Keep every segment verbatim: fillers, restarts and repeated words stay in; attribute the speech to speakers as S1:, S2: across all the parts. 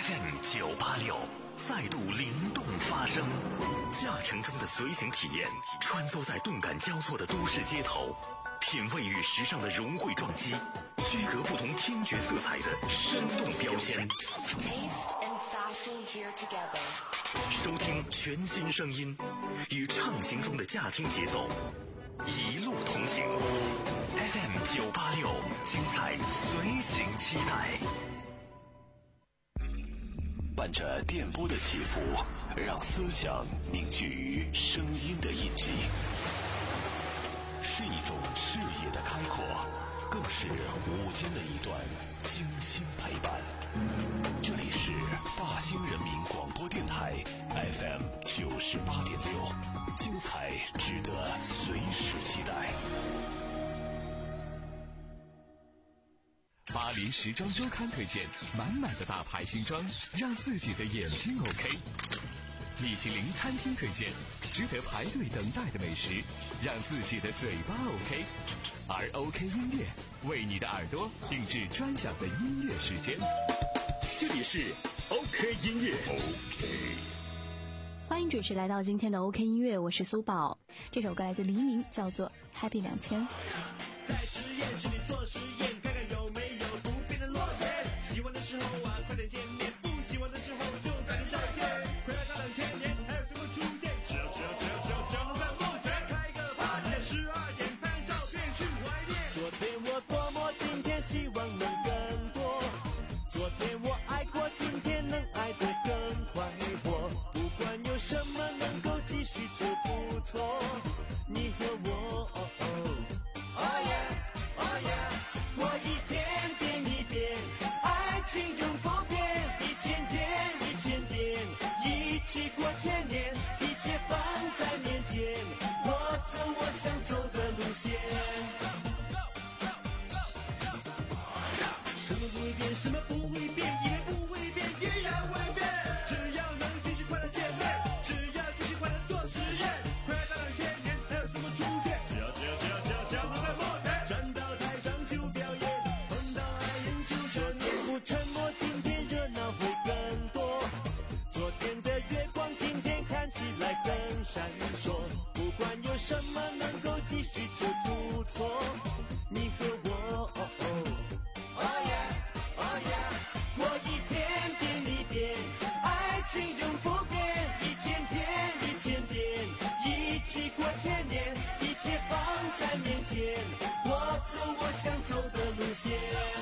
S1: F M 九八六再度灵动发声，驾乘中的随行体验，穿梭在动感交错的都市街头，品味与时尚的融汇撞击，区隔不同听觉色彩的生动标签。收听全新声音，与畅行中的驾听节奏，一路同行。F M 九八六，精彩随行期待。伴着电波的起伏，让思想凝聚于声音的印记，是一种视野的开阔，更是午间的一段精心陪伴。这里是大兴人民广播电台 F M 九十八点六，精彩值得随时期待。
S2: 巴黎时装周刊推荐满满的大牌新装，让自己的眼睛 OK。米其林餐厅推荐值得排队等待的美食，让自己的嘴巴 OK。而 OK 音乐为你的耳朵定制专享的音乐时间。这里是 OK 音乐 OK。
S3: 欢迎准时来到今天的 OK 音乐，我是苏宝。这首歌来自黎明，叫做 Happy 两千。
S4: 在实验室里做实验，看看有没有不变的诺言。喜欢的时候啊，快点见面；不喜欢的时候就赶紧再见。快来到两千年，还有什么出现？只要只要只要只要只要能在梦前开个 party，在十二点拍照片去怀念。昨天我多么，今天希望能更多。昨天我爱过，今天能爱得更快活。不管有什么能够继续就不错。你和我。哦哦Oh yeah, oh yeah， 我一天变一变，爱情永不变，一千天一千天，一起过千年，一切放在面前，我走我想走的路线。什么不会变，什么不会变，一人不会变，依然会变。只要能继续快乐见面，只要继续快乐做实验，快到两千年还有什么出现？只要只要只要只要只要能在梦前站到台上就表演，碰到爱人就说念，不沉默，今天热闹会更多。昨天的月光今天看起来更闪烁，不管有什么能够继续就不错。你和我哦哦Oh yeah, oh yeah， 我一天变一变，爱情永不变，一千天一千天，一起过千年，一切放在面前，我走我想走的路线。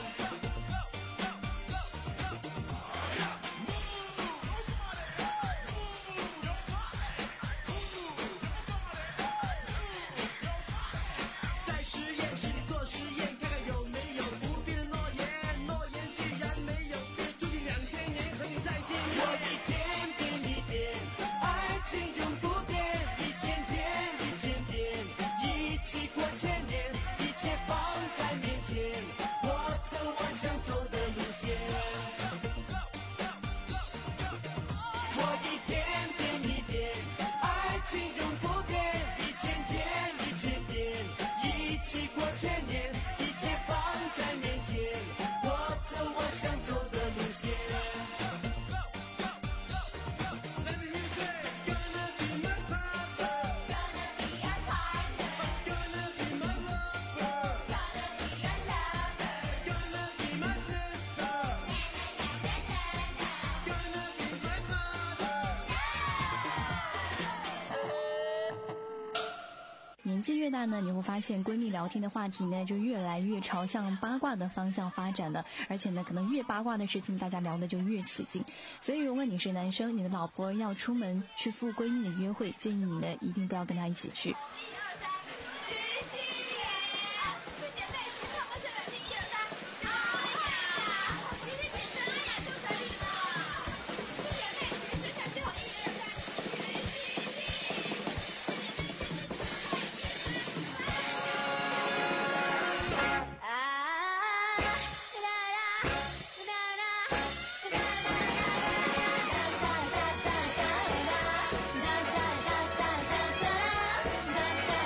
S4: 在实验室里做实验，看看有没有不变的诺言。诺言既然没有变，注定两千年和你再见面。我一天变一变，爱情永不变，一千天一千天，一起过千年，一切放在面前，我走我想走的路线。我一天变一变，爱情永不变，一千天一千天，一起过千年，一切放在面前，我走我想走的路线。Let me hear you say, gonna be my partner,
S5: Gonna be your partner,
S4: gonna be my lover,
S5: gonna be your lover,
S4: gonna be my sister, gonna be my mother。
S3: 年纪越大呢，你会发现闺蜜聊天的话题呢就越来越朝向八卦的方向发展了，而且呢可能越八卦的事情大家聊的就越起劲。所以如果你是男生，你的老婆要出门去赴闺蜜的约会，建议你呢一定不要跟她一起去。
S5: 哒哒哒哒哒哒哒哒哒哒哒。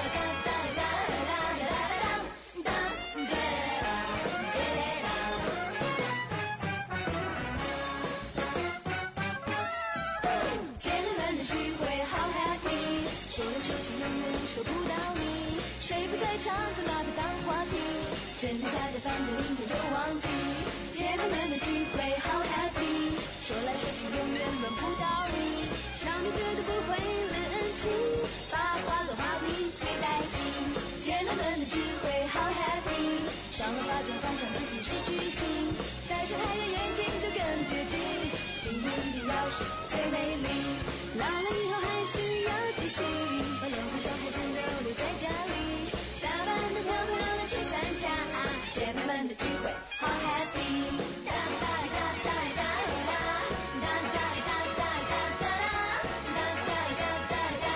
S5: 聚会好 happy， 说来说去永远轮不到你，场面绝对不会冷清，八卦的话题最带劲，姐妹们的聚会好 happy， 上了发就发现自己是巨星，戴上太阳眼镜就更接近，今天一定要是最美丽，老了以后还是要继续，把两个小孩全都留在家里，打扮得漂漂亮亮去参加，姐妹们的聚会好 happy， 哒哒哒哒哒哒哒哒哒哒哒哒哒哒哒哒哒哒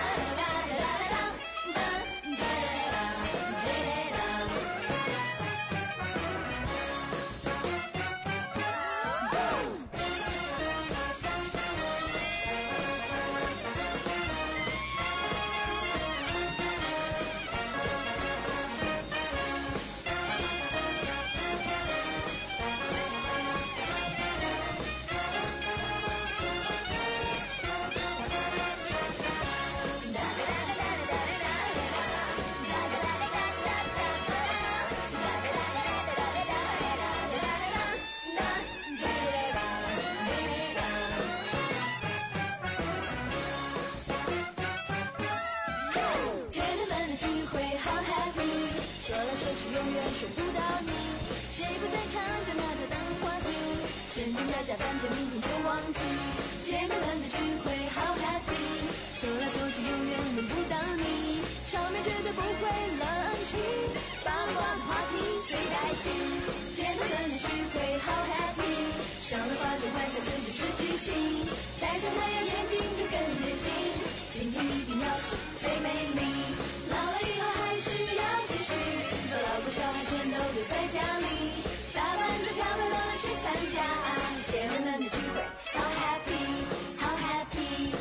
S5: 睡不到你，谁不在唱着那个当话题？真真假假，反正明天就忘记。姐妹们的聚会好 happy， 说来说去永远轮不到你，场面绝对不会冷清，八卦的话题最带劲。姐妹们的聚会好 happy， 上了花就幻想自己是巨星，戴上太阳眼镜就更接近，今天一定要是最美丽，老了以后还是要继续，把老婆小孩全都留在家里，打扮得漂漂亮亮去参加，姐妹们的聚会好 happy， 好 happy。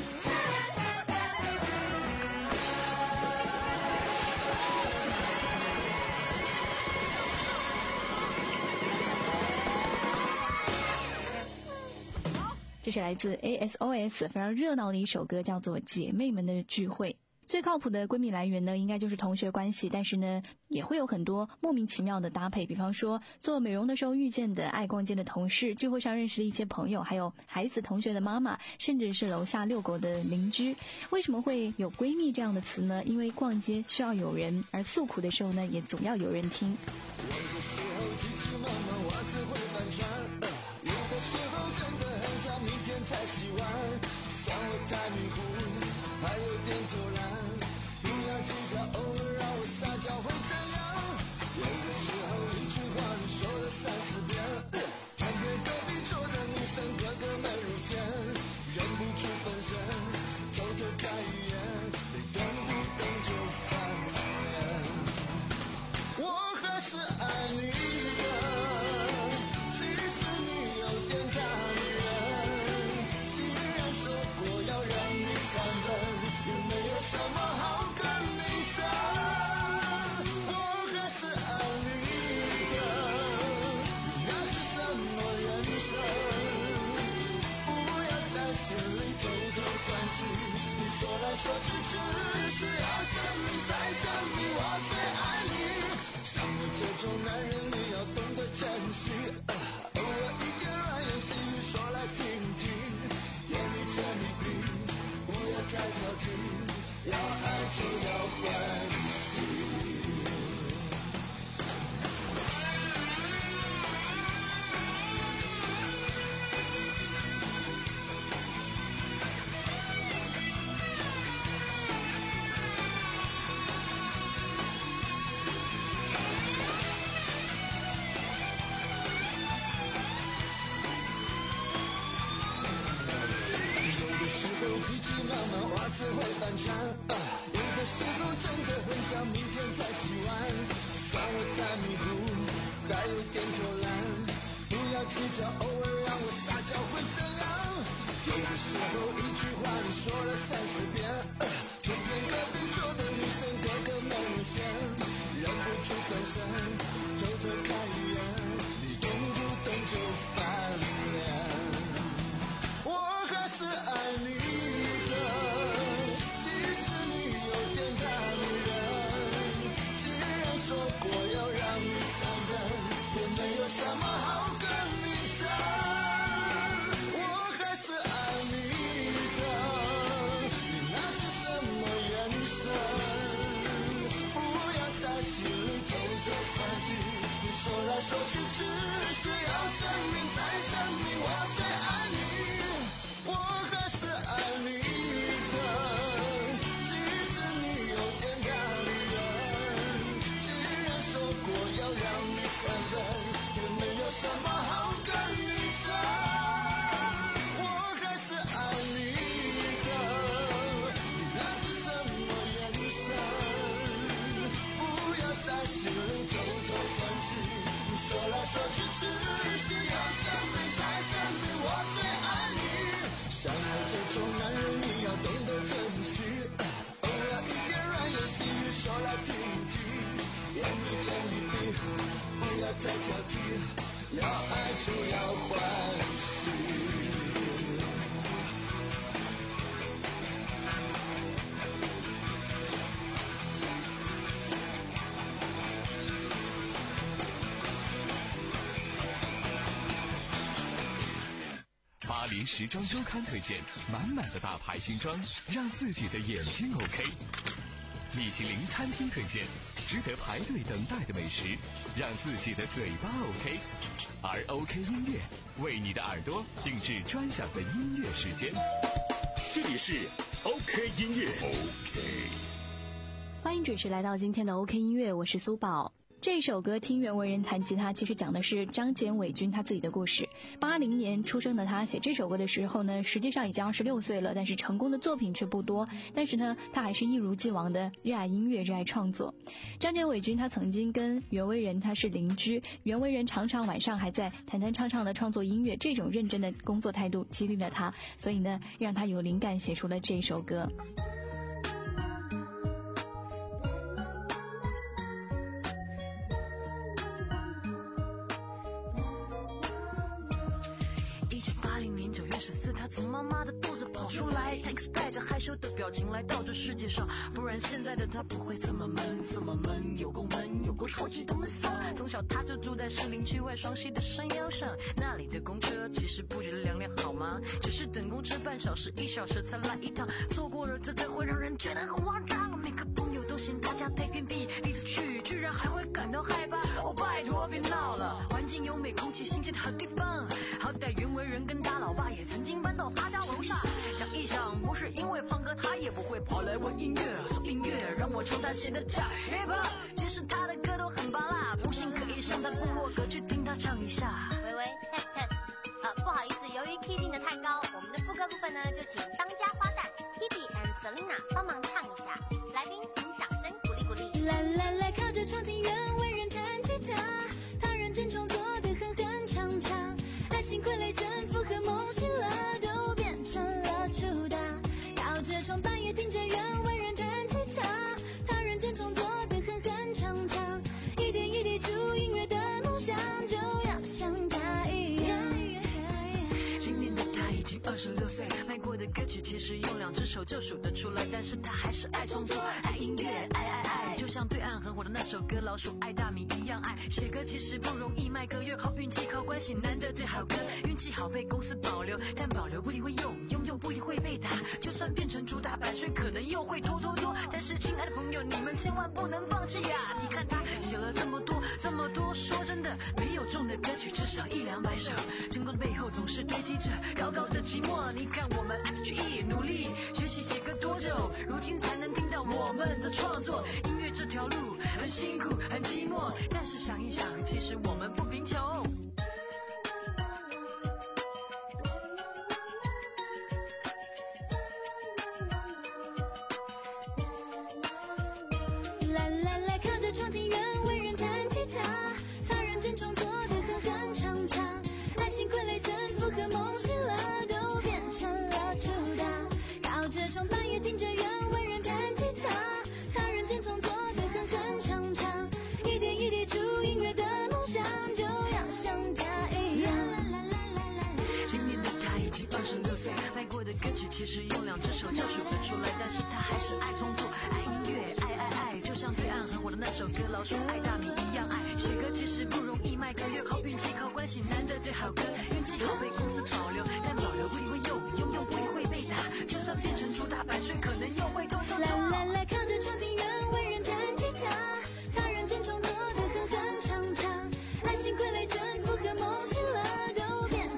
S3: 这是来自 A S O S 非常热闹的一首歌，叫做《姐妹们的聚会》。最靠谱的闺蜜来源呢，应该就是同学关系，但是呢，也会有很多莫名其妙的搭配，比方说做美容的时候遇见的爱逛街的同事，聚会上认识的一些朋友，还有孩子同学的妈妈，甚至是楼下遛狗的邻居。为什么会有闺蜜这样的词呢？因为逛街需要有人，而诉苦的时候呢，也总要有人听。
S6: 有的时候急急忙忙袜子会翻船，呃、有的时候真的很想明天才洗完，算我太迷糊，还有点偷懒，不要计较，偶尔让我撒娇会怎样？有的时候一句话你说了三四遍，呃、看见隔壁桌的女生个个美如仙，忍不住分神，偷偷看一眼，你动不动就翻脸。我还是爱你的，即使你有点大女人，既然说过要让你三分，也没有什么好跟你争。我还是爱你的，那是什么眼神？不要在心里偷偷算计，你说来说去只是要证明再证明我最爱你。像我这种男人你要懂得珍惜，呃、偶尔一点软言细语说来听听，眼里这一笔不要太挑剔，要爱就要欢喜。急急忙忙袜子会翻船，呃、有的时候真的很想明天才洗完，算我太迷糊，还有点偷懒，不要计较，偶尔让我撒娇会怎样？有的时候一句话你说了三四遍，呃、偏偏隔壁桌的女生个个美如仙，忍不住分神，偷偷看一眼，你动不动就翻脸。我还是爱你的，即使你有点大女人，既然说过要让你三分，也没有什么好跟你争。 证明我最爱你，我还是爱你的，即使你有点咖喱人。既然说过要让你三分，也没有什么好跟你争。我还是爱你的，你那是什么眼神？不要在心里偷偷算计，你说来说去只是要证明再证明我最爱你。像我这种男人你要懂得珍惜，偶尔一点软言细语说来听听，眼一睁一闭，不要太挑剔，要爱就要欢喜。
S2: 巴黎时装周刊推荐满满的大牌新装，让自己的眼睛 OK。米其林餐厅推荐值得排队等待的美食，让自己的嘴巴 OK。而 OK 音乐为你的耳朵定制专享的音乐时间。
S1: 这里是 OK 音乐。OK。
S3: 欢迎准时来到今天的 OK 音乐，我是苏宝。这首歌听袁惟仁弹吉他，其实讲的是张简伟君他自己的故事。八零年出生的他，写这首歌的时候呢，实际上已经二十六岁了，但是成功的作品却不多。但是呢，他还是一如既往的热爱音乐，热爱创作。张简伟君他曾经跟袁惟仁他是邻居，袁惟仁常常晚上还在弹弹唱唱的创作音乐，这种认真的工作态度激励了他，所以呢，让他有灵感写出了这首歌。
S7: 从妈妈的肚子跑出来，他可是带着害羞的表情来到这世界上，不然现在的他不会这么闷，这么闷，有够闷，有够超级的闷骚。从小他就住在士林区外双溪的山腰上，那里的公车其实不觉得凉凉好吗？只是等公车半小时一小时才来一趟，错过了这才会让人觉得很慌张。每个朋友都嫌他家太偏僻，第一次去居然还会感到害怕。哦拜托别闹了，环境优美，空气新鲜的好地方，好歹袁惟仁跟他老爸也曾经搬到他家楼下。想一想，不是因为胖哥，他也不会跑来问音乐，说音乐让我唱他写的假 hiphop。其实他的歌都很拔辣，不信可以上他部落格去听他唱一下。
S8: 喂喂 ，test test， 呃，不好意思，由于 key 定的太高，我们的副歌部分呢，就请当家花旦 Hebe and Selina 帮忙唱一下。来宾请掌声鼓励鼓励。
S5: 来来来，靠着窗听袁惟仁弹吉他，他认真创作的哼哼唱唱，爱情傀儡征服和梦醒了，都变成了主打。靠着窗半夜听着袁惟仁弹吉他，他认真创作的哼哼唱唱，一点一滴注音乐的梦想，就要像他一样。
S7: 今年的他已经二十六岁，卖过的歌曲其实用两只手就数得出来，但是他还是爱创作，爱音乐，爱爱爱，就像对岸很火的那首歌《老鼠爱大米》一样爱。写歌其实不容易，卖歌越好，运气靠关系，难得最好歌，运气好被公司保留，但保留不一定会用，拥有不一定会被打，就算变成主打版税，可能又会拖拖拖。但是亲爱的朋友，你们千万不能放弃呀！你看他写了这么多这么多，说真的，没有中的歌曲至少一两百首，成功的背后总是堆积着高高的寂寞。你看我们 S H E 努力学习写歌多久，如今才能听到我们的创作。音乐这条路很辛苦很寂寞，但是想一想，其实我们不贫穷。
S5: 来来来，靠着窗听袁惟仁弹吉他，他认真创作的哼哼唱唱，爱情傀儡征服和梦醒了，都变成了主打。靠着窗半夜听着袁惟仁弹吉他，他认真创作的哼哼唱唱，一点一滴注音乐的梦想，就要像他一样。
S7: 今年的他已经二十六岁，卖过的歌曲其实用两只手就数得出来，但是他还是爱创作，爱音乐，爱爱爱，就像对岸很火的那首歌《老鼠爱大米》一样爱。写歌其实不容易，卖歌越好，运气靠关系，难得最好歌，运气好被公司保留，但保留不一定会用，拥有不一定会被打，就算变成主打版税，可能又会拖拖拖。
S5: 来来来，靠着窗听袁惟仁弹吉他，他认真创作的哼哼唱唱，爱情傀儡征服和梦醒了，都变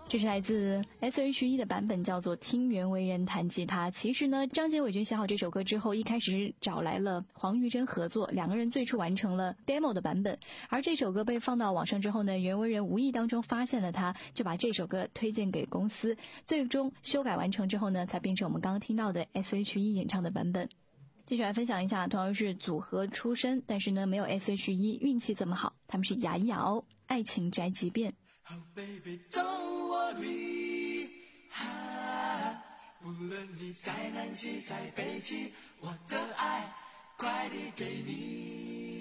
S3: 这是来自 S H E 的版本，叫做《听袁惟仁弹吉他》。其实呢，张杰伟军写好这首歌之后，一开始是找来了黄玉珍合作，两个人最初完成了 demo 的版本。而这首歌被放到网上之后呢，袁惟仁无意当中发现了他，就把这首歌推荐给公司，最终修改完成之后呢，才变成我们刚刚听到的 S H E 演唱的版本。继续来分享一下，同样是组合出身，但是呢没有 S H E 运气这么好，他们是牙一牙哦，爱情宅急便。
S4: Oh baby, don't worry， 哈，无论你在南极在北极，我的爱快递给你。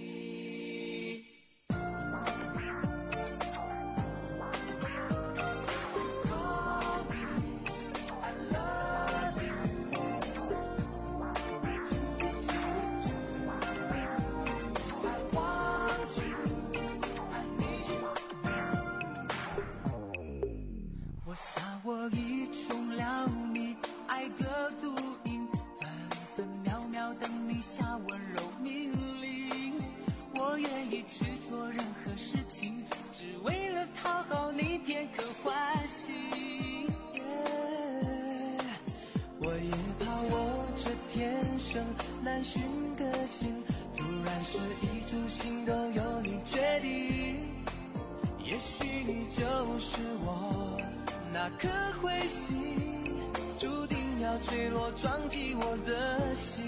S4: 我已中了你爱的毒瘾，分分秒秒等你下温柔命令。我愿意去做任何事情，只为了讨好你片刻欢喜。Yeah， 我也怕我这天生难寻个性，突然是一株心都由你决定。也许你就是我那颗彗星，注定要坠落撞击我的心。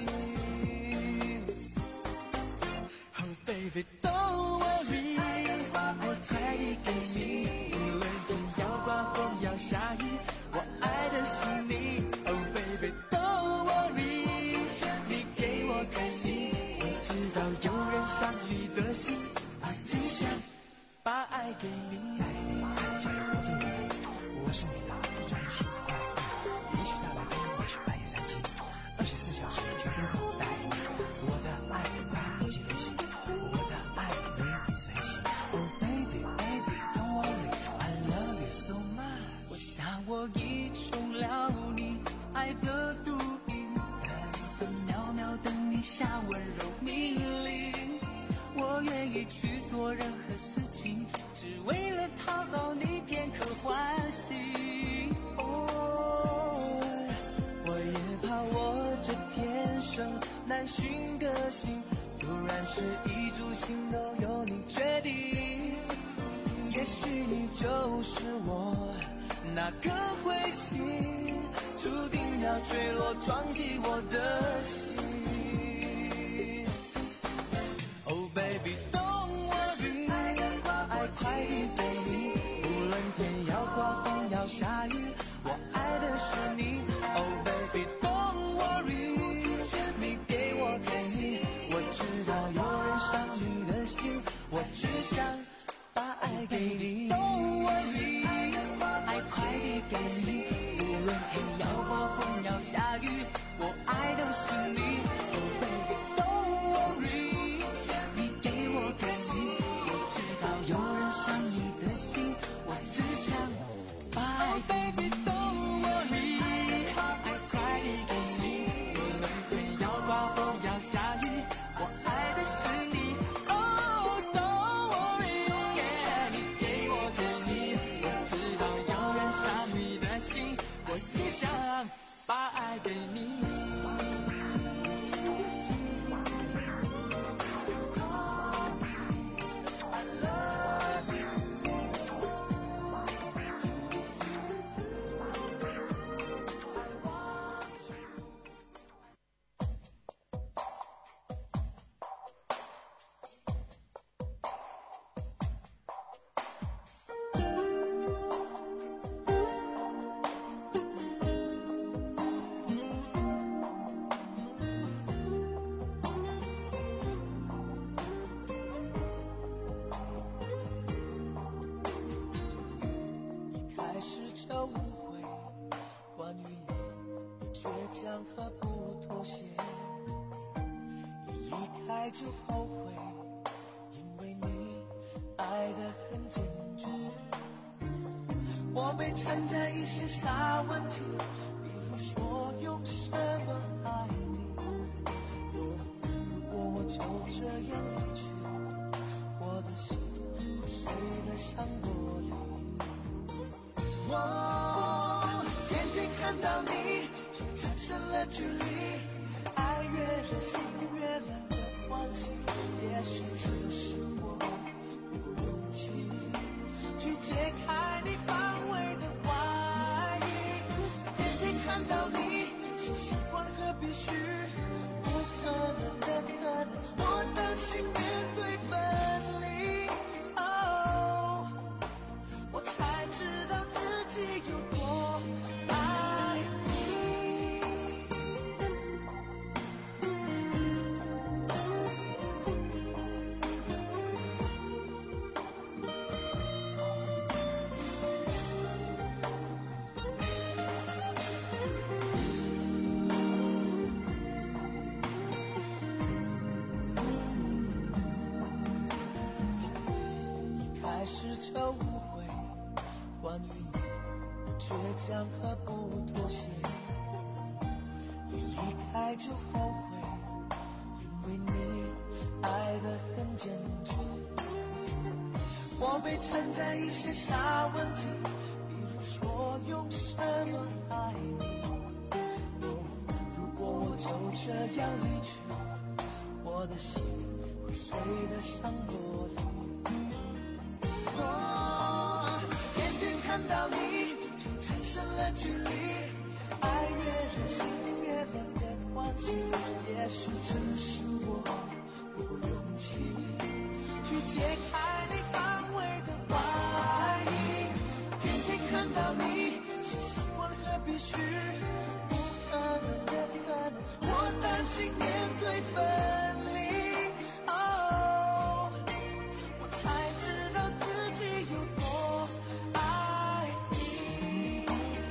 S4: Oh baby don't worry， 我快递给你，无论天要刮风要下雨，我爱的是你。 Oh baby don't worry， 你给我颗心，我知道有人伤你的心，我只想把爱给你。在你爱情活动里，我是你的专属快递，也许大白天，也许半夜三更，二十四小时全都等待。我的爱快不及飞行，我的爱随你随行。Oh baby baby don't worry I love you so much。 我想我已中了你爱的毒瘾，分分秒秒等你下温柔命令。我愿意去做任何事情，只为了讨好你片刻欢喜。哦，我也怕我这天生难寻个性，突然是一株心都由你决定。也许你就是我那颗彗星，注定要坠落撞击我的心。Oh baby don't worry， 爱快递给你，无论天要刮风要下雨，我爱的是你。Oh baby don't worry， 你给我颗心，我知道有人伤你的心，我只想把爱给你。Don't worry， 爱快递给你，无论天要刮风要下雨，我爱的是你。Oh baby don't worry，有人伤你的心，我只想把爱给你。 Oh baby don't worry， 爱快递给你，无论天要刮风要下雨，我爱的是你。Oh don't worry， yeah， 你给我颗心，我知道有人伤你的心，我只想把爱给你。 就后悔，因为你爱得很坚决。我被缠在一些傻问题，比如说用什么爱你。如果我就这样离去，我的心会碎得像玻璃。
S6: 我天天看到你，却产生了距离。爱越热心越冷的关系，也许只是我不够勇气去解开你防卫的外衣。天天看到你，是习惯和必须，不可能的可能，我担心面对分离。哦，我才知道自己有多爱你。开始就误会关于你的倔强和不妥协，一离开就后悔，因为你爱得很坚决。我被缠在一些小问题，比如说用什么爱你。哦，如果我就这样离去，我的心会碎得像玻璃。我天天看到你，却产生了距离。爱越热心越冷的关系，也许只是我不够勇气去解开你防卫的外衣。天天看到你，是习惯和必须，不可能的可能，我担心面对分离。哦，我才知道自己有多爱你。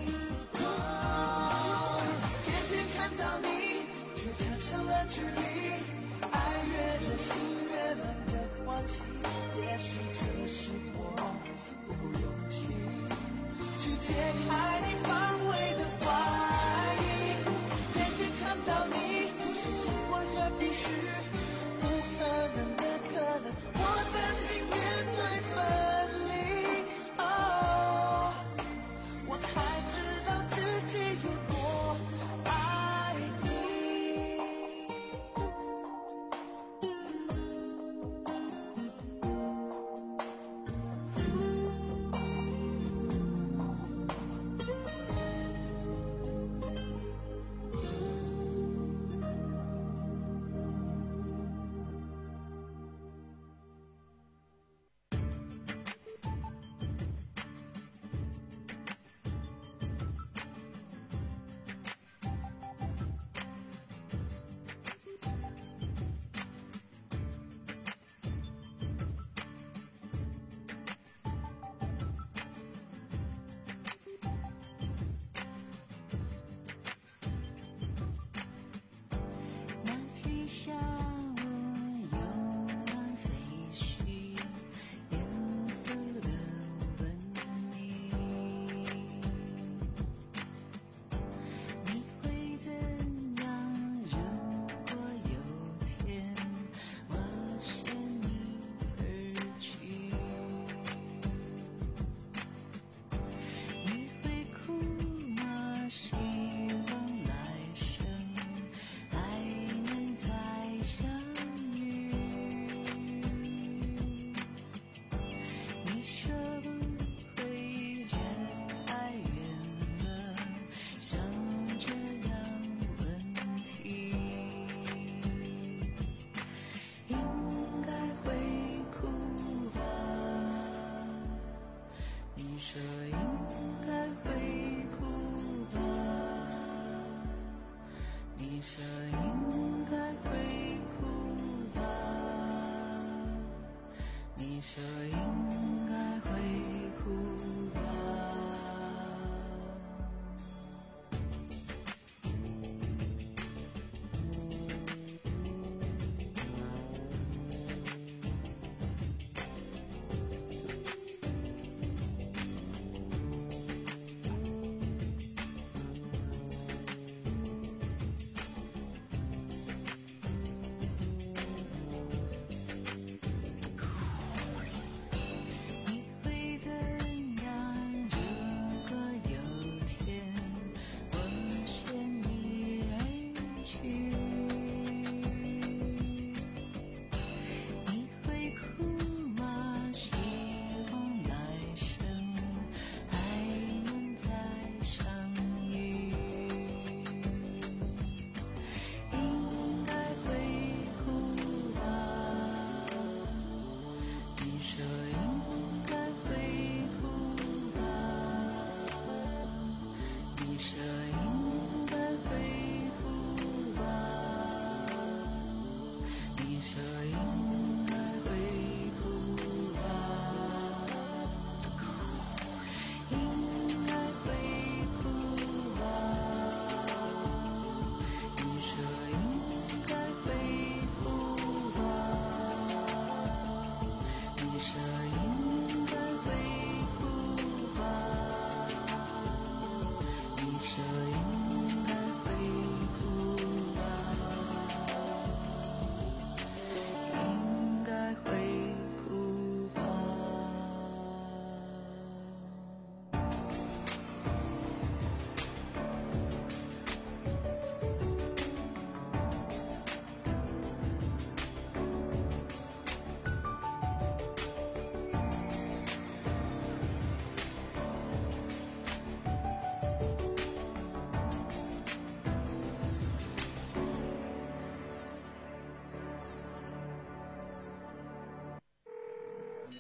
S6: 哦，天天看到你，却产生了距离。爱越热心越冷的关系，也许这是我不够勇气去解开你防卫的外衣。天天看到你，是习惯和必须，不可能的可能，我担心面对分离。哦，我才知道自己有多爱你。
S5: 那日下午，幽暗废墟，颜色的文明，你会怎样？如果有天我牵你而去，你会哭吗？希望来生还能再相遇。你舍不会这太远了，像这样问题，应该会哭吧？你说应该会哭吧？你说应该会哭吧？你说应该会哭吧？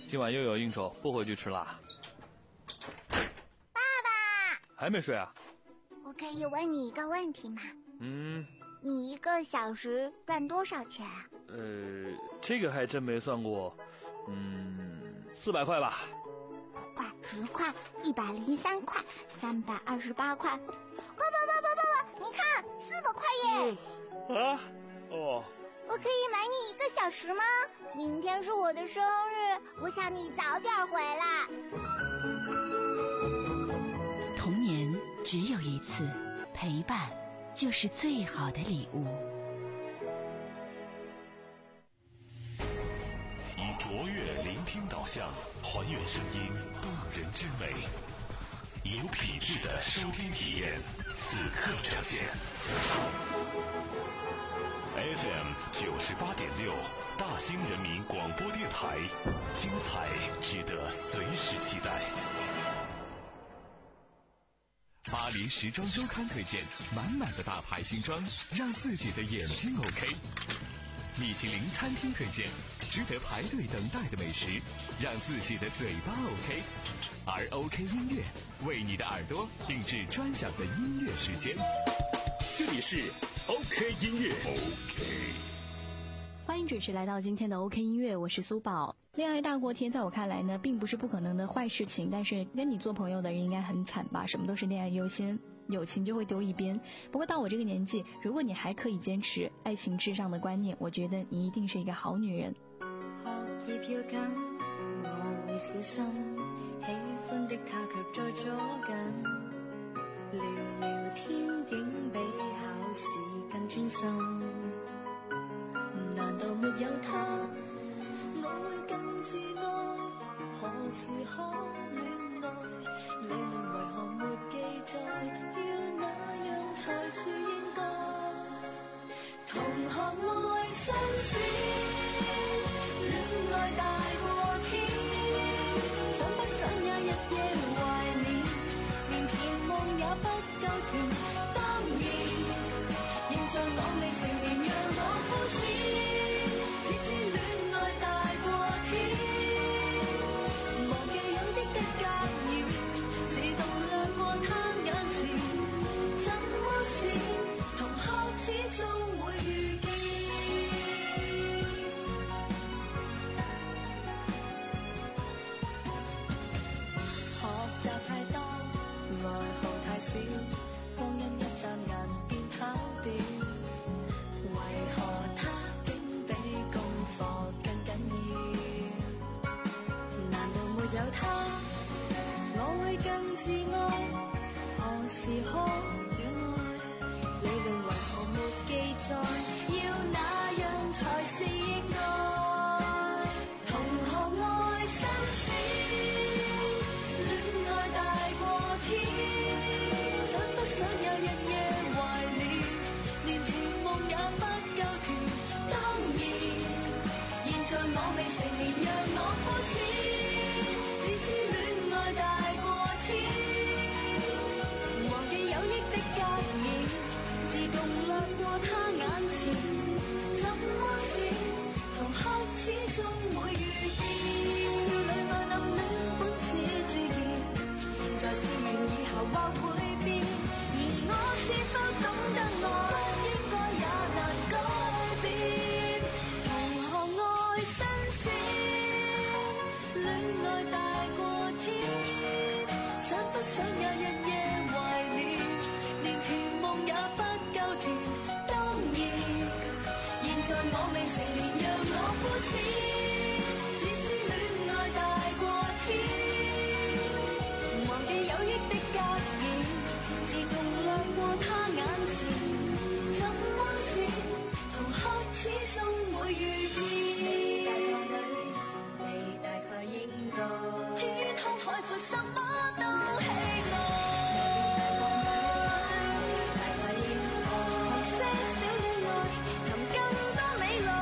S9: 今晚又有应酬，不回去吃啦。
S10: 爸爸，
S9: 还没睡啊？
S10: 我可以问你一个问题吗？
S9: 嗯。
S10: 你一个小时赚多少钱啊？
S9: 呃，这个还真没算过，嗯，四百块吧。
S10: 五块、十块、一百零三块、三百二十八块。爸爸爸爸爸爸，你看，四百块耶！
S9: 嗯、啊？哦。
S10: 我可以买你一个小时吗？明天是我的生日，我想你早点回来。
S11: 童年只有一次，陪伴就是最好的礼物。
S1: 以卓越聆听导向，还原声音动人之美，有品质的收听体验，此刻呈现。F M 九十八点六，大兴人民广播电台，精彩值得随时期待。
S2: 巴黎时装周刊推荐满满的大牌新装，让自己的眼睛 OK。米其林餐厅推荐值得排队等待的美食，让自己的嘴巴 OK。而 OK 音乐为你的耳朵定制专享的音乐时间。
S1: 这里是 OK 音乐 OK。
S3: 欢迎准时来到今天的 OK 音乐，我是苏宝。恋爱大过天，在我看来呢，并不是不可能的坏事情，但是跟你做朋友的人应该很惨吧？什么都是恋爱优先，友情就会丢一边。不过到我这个年纪，如果你还可以坚持爱情至上的观念，我觉得你一定是一个好女人。
S5: 學業要緊，我會小心，喜歡的他卻在左近，聊聊天竟比考試更專心。難道沒有他，我會更自愛？何時可戀愛？理論為何沒記載？要那樣才是應該？同學愛新鮮，戀愛大過天，想不想也日夜懷念，連甜夢也不夠甜。當然，現在我未成年，讓我膚淺。光陰一眨眼便跑掉，為何他竟比功課更緊要？難道沒有他，我會更自愛？何時可戀愛？理論為何沒記載？要那樣才是應該？同學愛新鮮，戀愛大過天。想也日夜懷念，連甜夢也不夠甜。當然，現在我未成年，讓我膚淺，只知戀愛大過天。忘記有益的格言，自動掠過他眼前。怎麼閃？同學始終會遇見。少女愛暗戀本是自然，現在自願以後或會變。我是否懂得愛，應該也難改變。同學愛新鮮，戀愛大過天。想不想也日夜懷念，連甜夢也不夠甜。當然，現在我未成年，讓我膚淺，只知戀愛大過天。忘記有益的格言，自動掠過他眼前。怎麼是同學始終會遇見？你大概女，你大概應該。天淵空海闊，什麼都喜愛。你大概應該。學些小戀愛，談更多美來。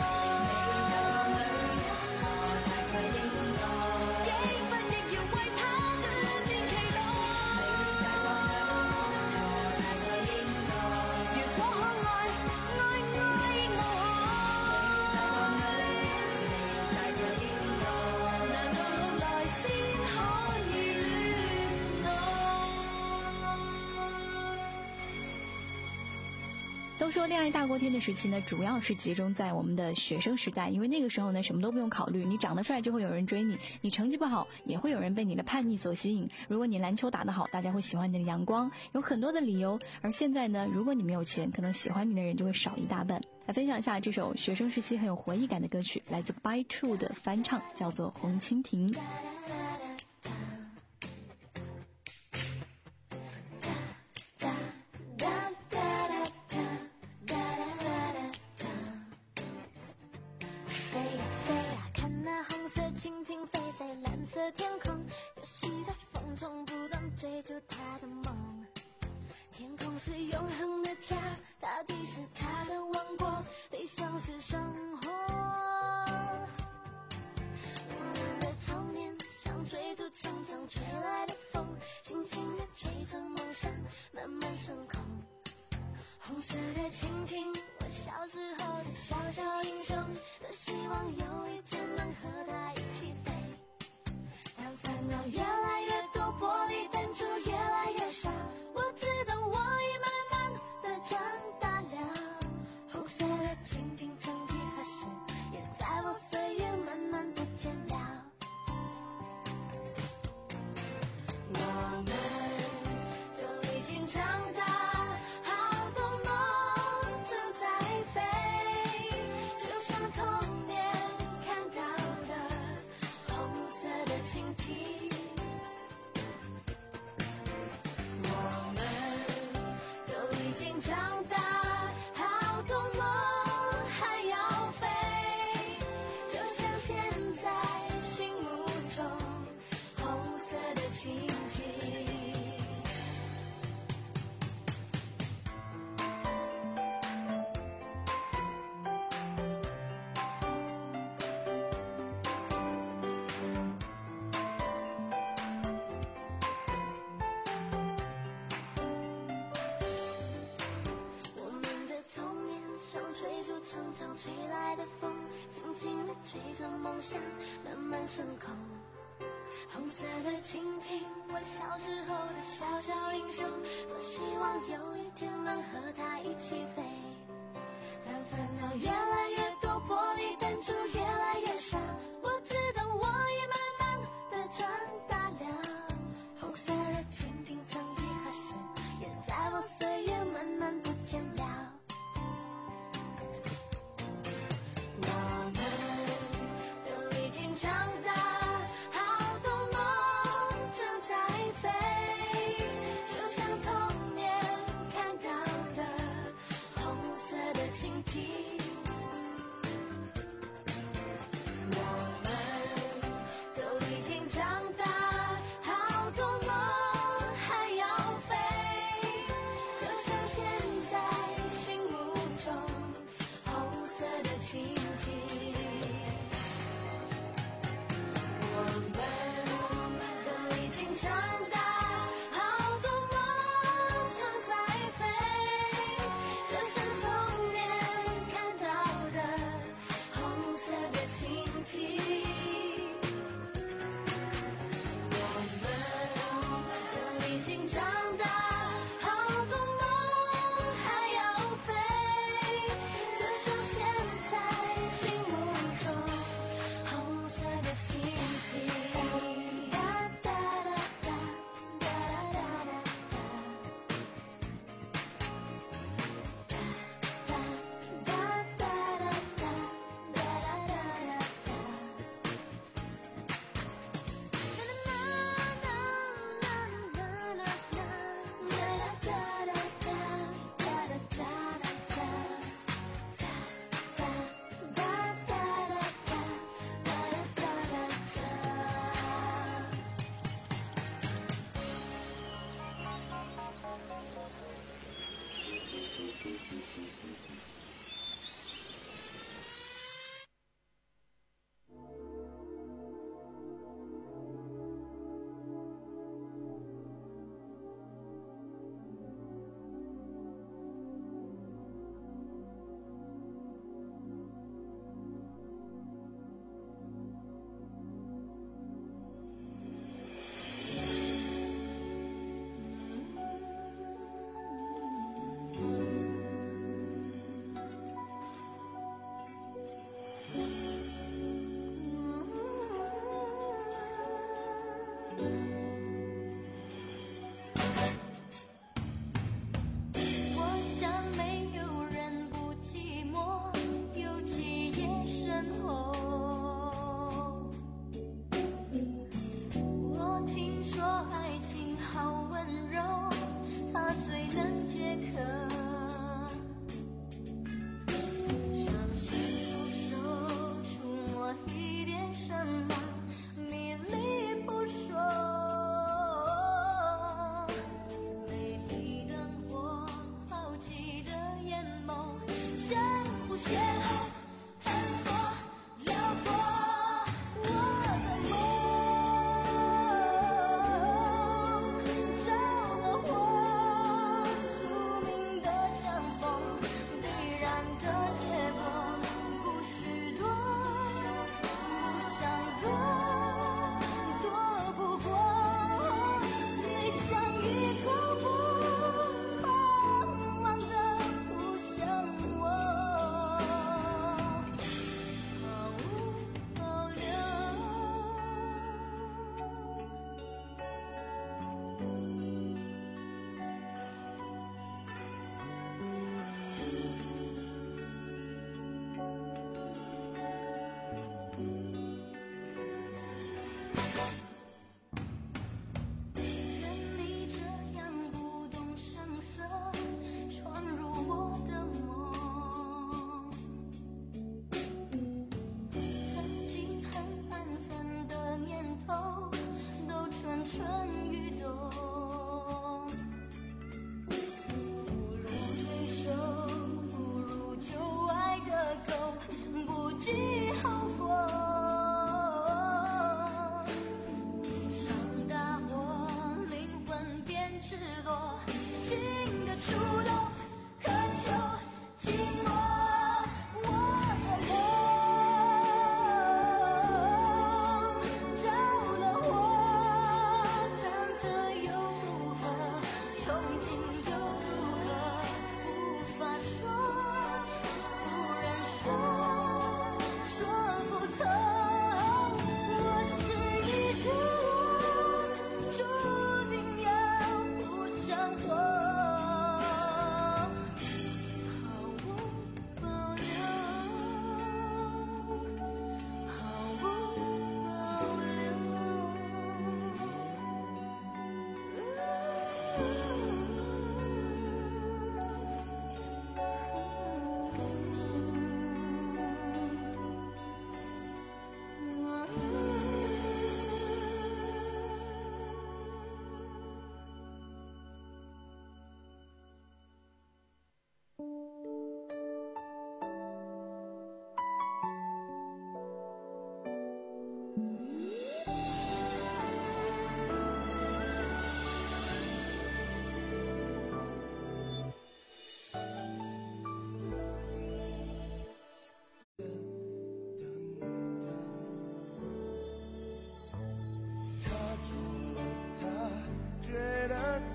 S3: 都说恋爱大过天的时期呢，主要是集中在我们的学生时代，因为那个时候呢，什么都不用考虑，你长得帅就会有人追你，你成绩不好也会有人被你的叛逆所吸引。如果你篮球打得好，大家会喜欢你的阳光，有很多的理由。而现在呢，如果你没有钱，可能喜欢你的人就会少一大半。来分享一下这首学生时期很有回忆感的歌曲，来自 By True 的翻唱，叫做《红蜻蜓》。
S5: 天空游戏在风中不断追逐他的梦，天空是永恒的家，大地是他的王国，理想是生活。我们的童年像追逐成长吹来的风，轻轻地吹着梦想慢慢升空。红色的蜻蜓，我小时候的小小英雄，多希望有一天能和他一起飞。烦恼越来越多，玻璃弹珠越来越少，我知道我已慢慢的长大了。红色的蜻蜓曾几何时也在我岁月慢慢不见了。我们都已经长大，好多梦正在飞，就像童年看到的红色的蜻蜓。我们都已经长大，好多梦还要飞，就像现在心目中红色的蜻蜓。追逐成长吹来的风，轻轻地吹着梦想慢慢升空。红色的蜻蜓，我小时候的小小英雄，多希望有一天能和他一起飞。但烦恼越来越多，玻璃弹珠越来越少，我知道我已慢慢的长大了。红色的蜻蜓曾几何时也在我岁月慢慢不见了。我们都已经长大，好多梦正在飞，就像童年看到的红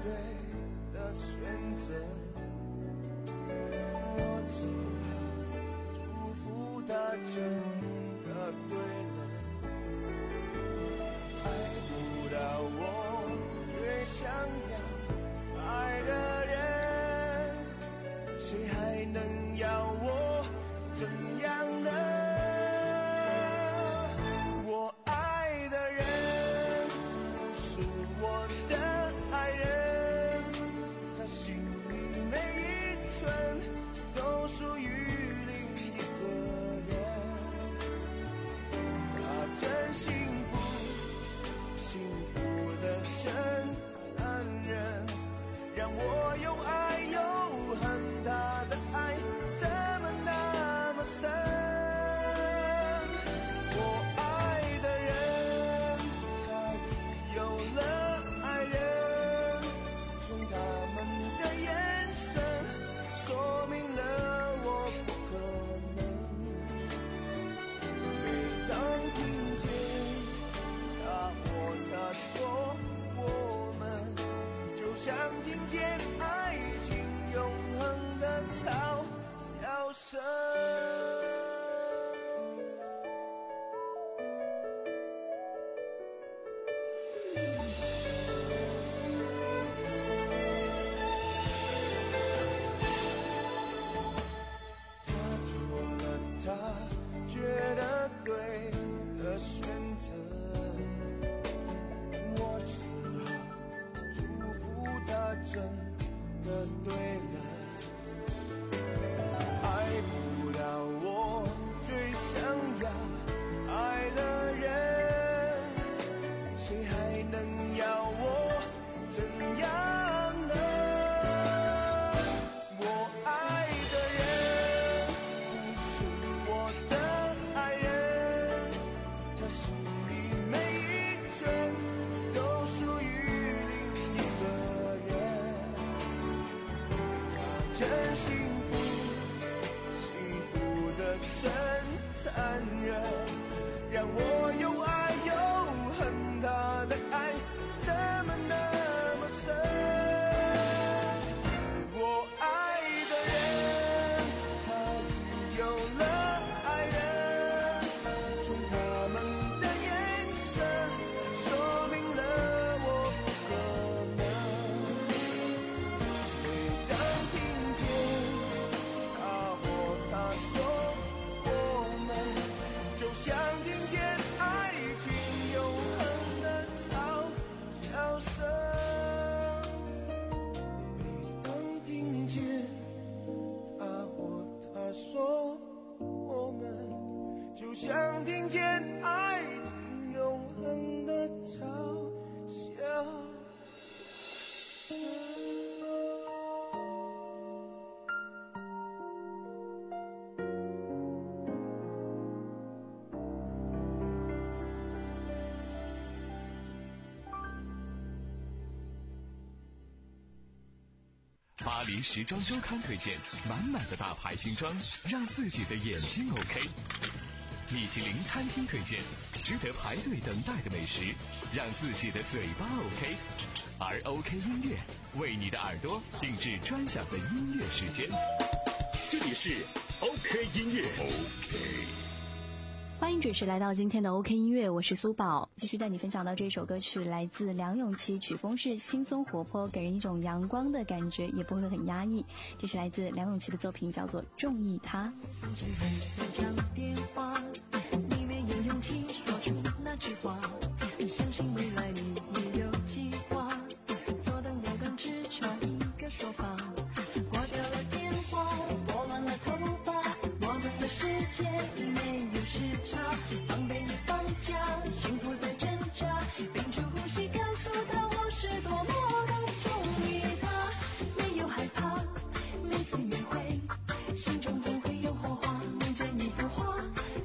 S6: 对的选择，我只好祝福他真的对了。爱不到我最想要爱的人，谁还能要我怎样呢？我爱的人不是我的爱人，他心里每一寸都属于另一个人。他真幸福，幸福的真残忍，让我又爱又恨。他的爱怎么那么深？我爱的人，他已有了爱人，从他们的眼神说明了我不可能。每当听见他或她说我们，就像听见爱情永恒的嘲笑声。他做了他觉得对的选择，我只好祝福他真的对了。爱不到我最想要爱的人，谁还能要我怎样呢？我爱的人不是我的爱人，他心里每一寸都属于另一个人。他真幸福，幸福的真残忍，让我又爱又恨。他的爱怎么那么深？我爱的人，他已有了爱人，从他们的眼神说明了我不可能。每当听见他或她说我们，就像听见爱情永恒的嘲笑声。每当听见他或她说我们，就像听见爱情永恒的嘲笑声。
S2: 巴黎时装周刊推荐满满的大牌新装，让自己的眼睛 OK。米其林餐厅推荐值得排队等待的美食，让自己的嘴巴 OK。而 OK 音乐为你的耳朵定制专享的音乐时间。
S1: 这里是 OK 音乐 OK。
S3: 欢迎准时来到今天的 OK 音乐，我是苏宝，继续带你分享到这首歌曲来自梁咏琪，曲风是轻松活泼，给人一种阳光的感觉，也不会很压抑。这是来自梁咏琪的作品，叫做《中意他》。
S12: 电话里面有勇气说出那句话，相信未来你也有计划，左等右等只差一个说法，挂掉了电话，拨乱了头发，我们的世界已没有时差，防备已放假，幸福在挣扎，屏住呼吸告诉他我是多么的中意他，没有害怕，每次约会心中总会有火花，梦见一幅画，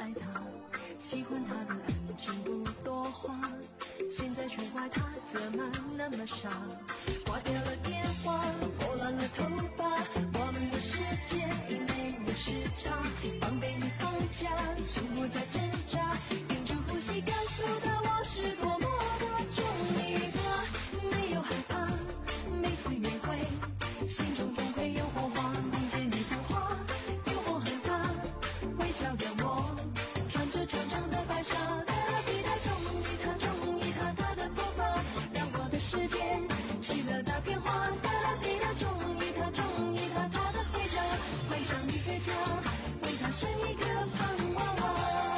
S12: 他，喜欢他的安静不多话，现在却怪他怎么那么傻。挂掉了电话，拨乱了头发，我们的世界已没有时差，防备已放假，心不再挣扎，屏住呼吸告诉他我是多么的中意他，没有害怕，每次约会心中总会有火花，梦见你的花，幽默很大，微笑的我穿着长长的白纱，哒啦滴答中意他，中意他，他的头发让我的世界起了大变化，哒啦滴答中意他，中意他，他的回家，回上一个家，为他生一个胖娃娃。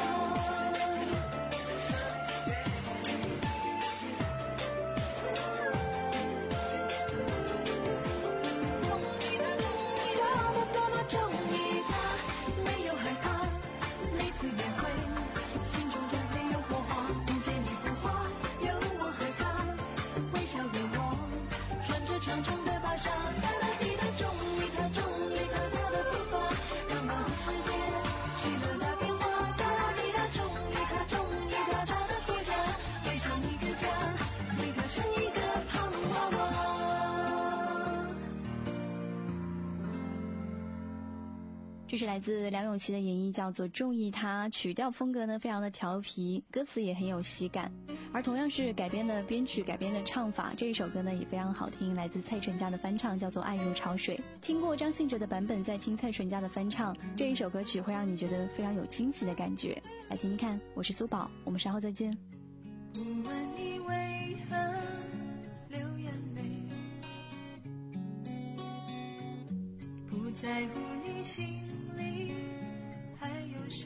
S3: 这是来自梁咏琪的演绎，叫做《中意他》，曲调风格呢非常的调皮，歌词也很有喜感。而同样是改编的编曲、改编的唱法，这一首歌呢也非常好听，来自蔡淳佳的翻唱，叫做《爱如潮水》。听过张信哲的版本，再听蔡淳佳的翻唱，这一首歌曲会让你觉得非常有惊喜的感觉。来听听看，我是苏宝，我们稍后再见。
S12: 不问你为何流眼泪，不在乎你心里还有谁，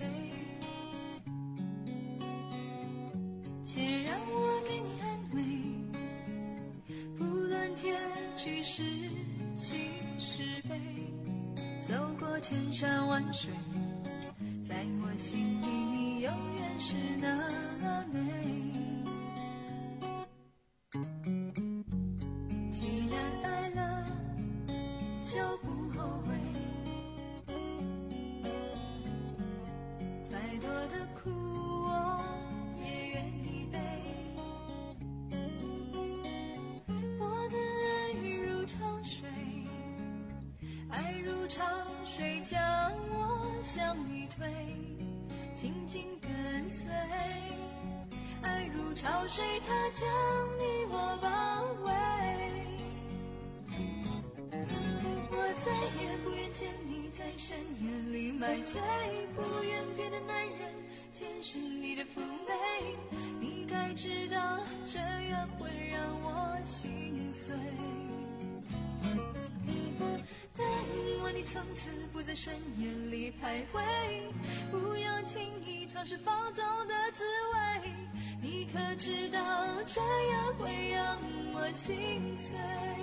S12: 且让我给你安慰，不论结局是喜是悲，走过千山万水，在我心里你永远是那么美。既然爱了就不后悔，再多的苦我也愿意背，我的爱如潮水，爱如潮水将我向你推，紧紧跟随，爱如潮水它将你我包围，我再也不愿见你在深渊里埋醉，不愿别的男人见识你的妩媚，你该知道这样会让我心碎，答应我你从此不在深渊里徘徊，不要轻易尝试放纵的滋味，你可知道这样会让我心碎。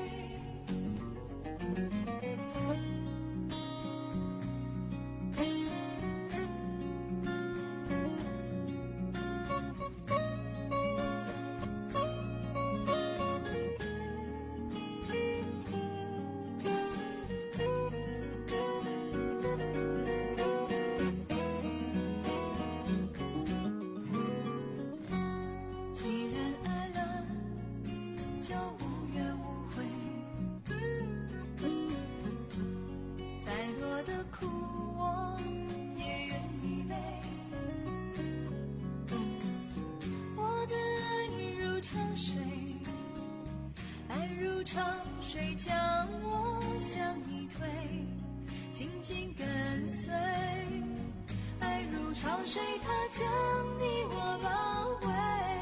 S12: 潮水将我向你推，紧紧跟随，爱如潮水它将你我包围，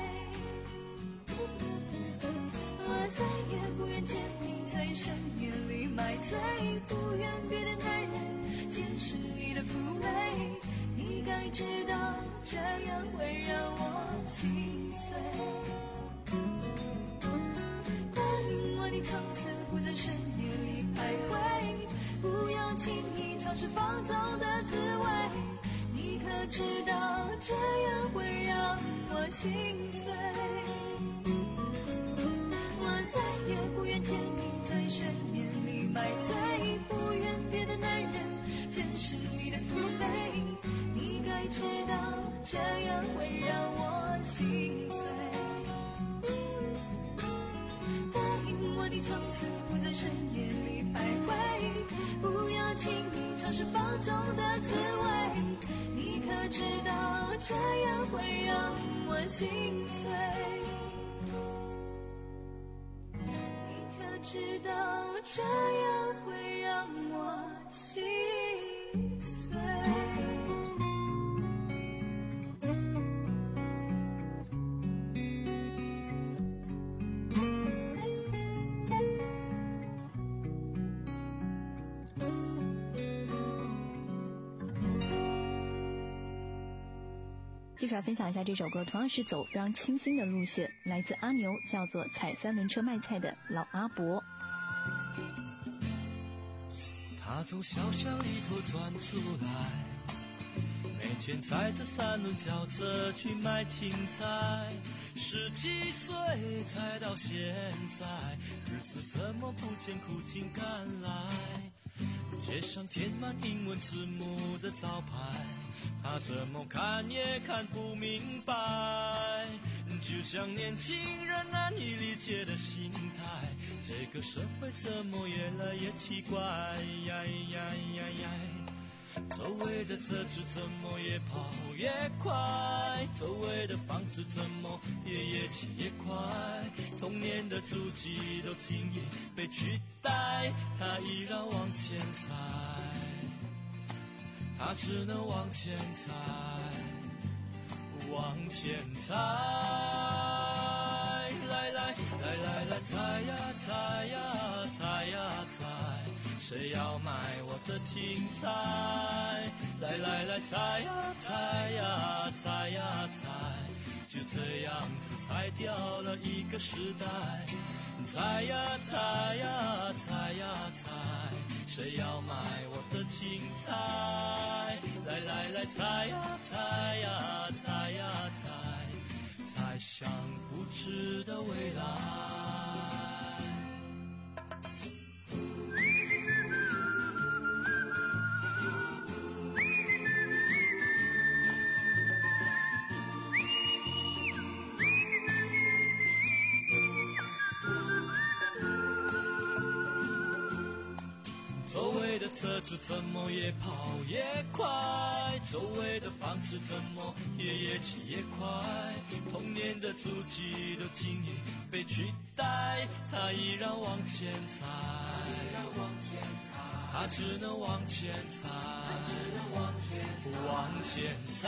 S12: 我再也不愿见你在深渊里埋醉，不愿别的男人见识你的妩媚，你该知道这样会让我心碎，你从此不在深渊里徘徊，不要轻易尝试放纵的滋味，你可知道这样会让我心碎，我再也不愿见你在深渊里埋醉，不愿别的男人见识你的妩媚，你该
S5: 知道这样会让我心碎。答应我的从此不在深夜里徘徊，不要轻易尝试放纵的滋味。你可知道这样会让我心碎？你可知道这样会让我心碎？
S3: 继续来分享一下这首歌，同样是走非常清新的路线，来自阿牛，叫做踩三轮车卖菜的老阿伯。
S13: 他从小巷里头钻出来，每天踩着三轮轿车去卖青菜，十几岁才到现在，日子怎么不见苦尽甘来？街上填满英文字母的招牌，他怎么看也看不明白，就像年轻人难以理解的心态，这个社会怎么越来越奇怪呀呀呀呀，周围的车子怎么越跑越快，周围的房子怎么也越起越快，童年的足迹都轻易被取代，他依然往前踩，他只能往前踩，往前踩，来来来来来，踩呀踩呀踩呀踩，谁要买我的青菜？来来来，踩呀踩呀踩呀踩，就这样子踩掉了一个时代。踩呀踩呀踩呀踩，谁要买我的青菜？来来来，踩呀踩呀踩呀踩，踩向不知的未来。车子怎么越跑越快，周围的房子怎么也越起越快，童年的足迹都轻易被取代，他依然往前踩，他只能往前踩，往前踩，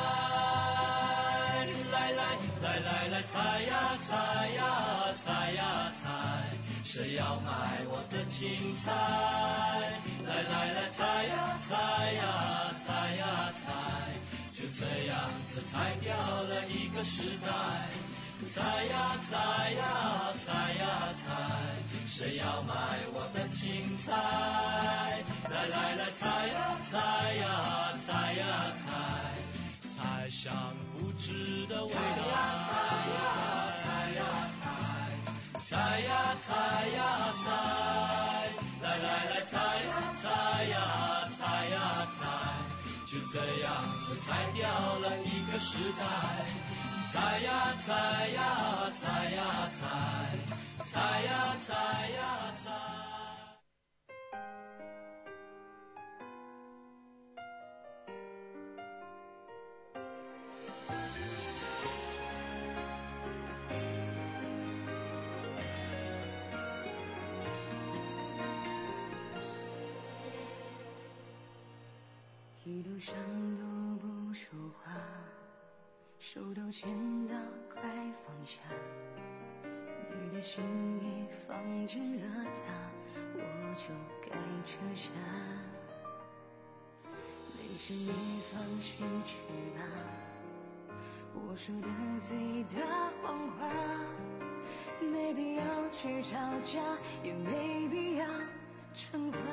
S13: 来来来来来，踩呀踩呀踩呀踩，谁要买我的青菜？来来来，踩呀踩呀踩呀踩，就这样子踩掉了一个时代。踩呀踩呀踩呀踩，谁要买我的青菜？来来来，踩呀踩呀踩呀踩，踩向不知的未来。踩呀踩呀踩，踩呀踩呀踩，来来来，踩呀踩呀踩呀踩，就这样子踩掉了一个时代。踩呀踩呀踩呀踩，踩呀踩呀踩。
S5: 一路上都不说话，手都牵到快放下，你的心已放进了它，我就该撤下。没事你放心去吧，我说的最大谎话，没必要去吵架，也没必要惩罚。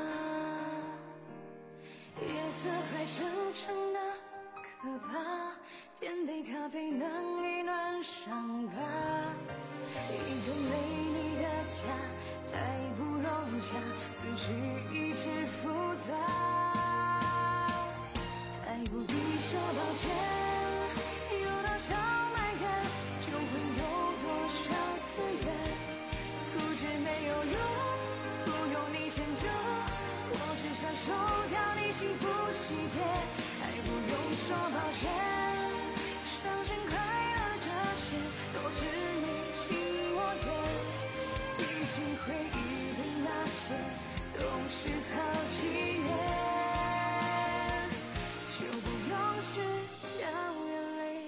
S5: 夜色还深沉的可怕，点杯咖啡暖一暖伤疤。一个美丽的家太不融洽，思绪一直复杂。爱不必说抱歉，有多少埋怨，就会有多少自愿。固执没有用，不用你迁就，我只想收掉你幸福喜帖，还不用说抱歉。伤心快乐这些都是你情我愿，毕竟回忆的那些都是好几年，就不用去掉眼泪。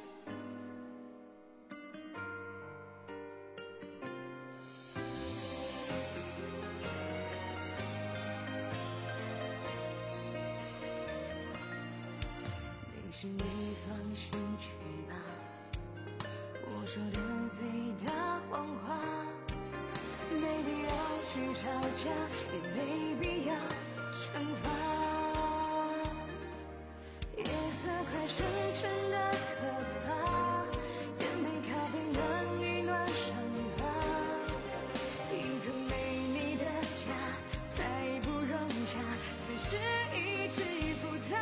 S5: 没事你放心去吧，我说的最大谎话，没必要去吵架，也没必要惩罚。夜色快深沉的可怕，点杯咖啡暖一暖伤疤。一个没你的家太不融洽，随时一直复杂。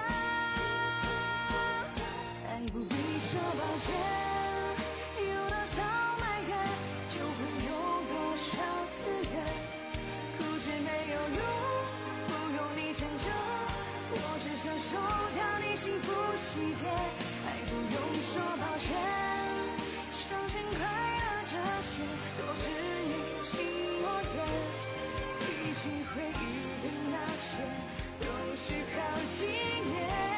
S5: 还不必说抱歉，有多少埋怨，就会有多少自愿。固执没有用，不用你迁就，我只想收掉你幸福喜帖，还不用说抱歉。伤心快乐这些都是你情我愿，毕竟回忆的那些都是好几年。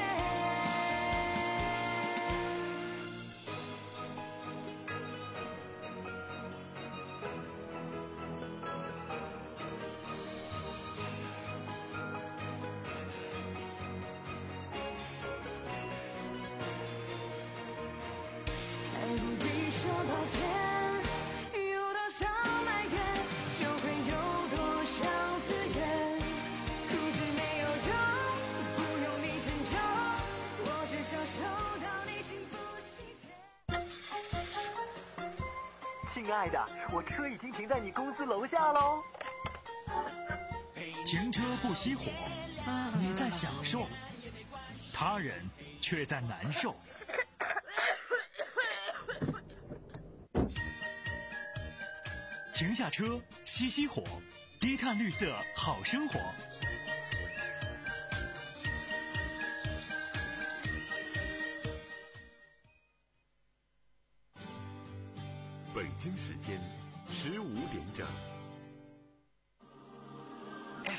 S5: 还不必说抱歉，有多少埋怨，就会有多少自愿。固执没有用，不用你迁就，我只想收到你幸福喜帖。
S14: 亲爱的，我车已经停在你公司楼下喽。
S15: 停车不熄火，你在享受，他人却在难受。停下车，熄熄火，低碳绿色好生活。
S2: 北京时间十五点整。